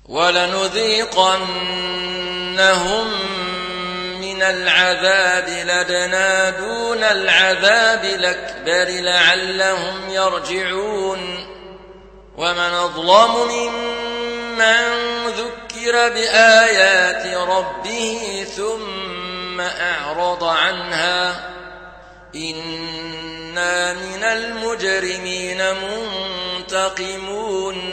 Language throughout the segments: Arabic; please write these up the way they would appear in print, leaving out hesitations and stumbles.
ولنذيقنهم من العذاب الأدنى دون العذاب الأكبر لعلهم يرجعون ومن أظلم ممن ذكر بآيات ربه ثم أعرض عنها إنا من المجرمين منتقمون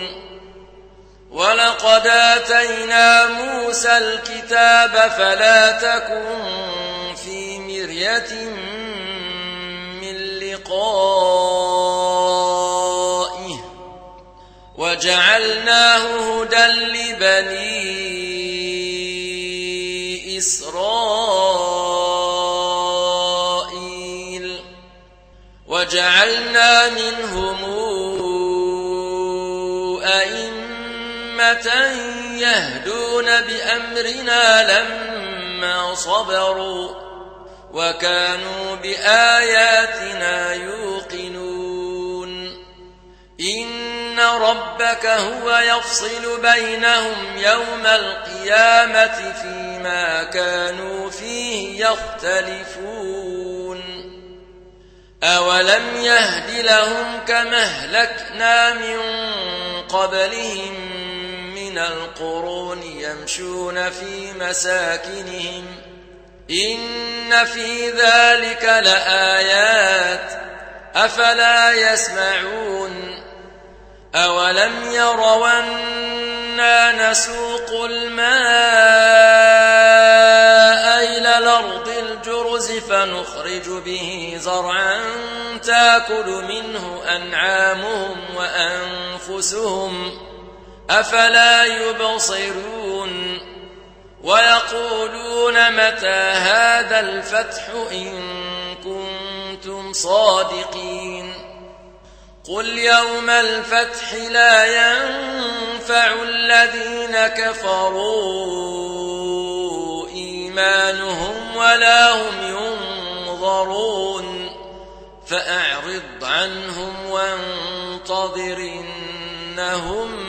ولقد آتينا موسى الكتاب فلا تكن في مرية من لقائه وجعلناه هدى لبني إسرائيل وجعلنا منهم أئمة يهدون بأمرنا لما صبروا وكانوا بآياتنا يوقنون إن ربك هو يفصل بينهم يوم القيامة فيما كانوا فيه يختلفون أولم يهد لهم كما أهلكنا من قبلهم من القرون يمشون في مساكنهم إن في ذلك لآيات أفلا يسمعون أولم يروا أنا نسوق الماء إلى الأرض الجرز فنخرج به زرعا تأكل منه أنعامهم وأنفسهم أفلا يبصرون ويقولون متى هذا الفتح إن كنتم صادقين قل يوم الفتح لا ينفع الذين كفروا إيمانهم ولا هم ينظرون فأعرض عنهم وانتظر إنهم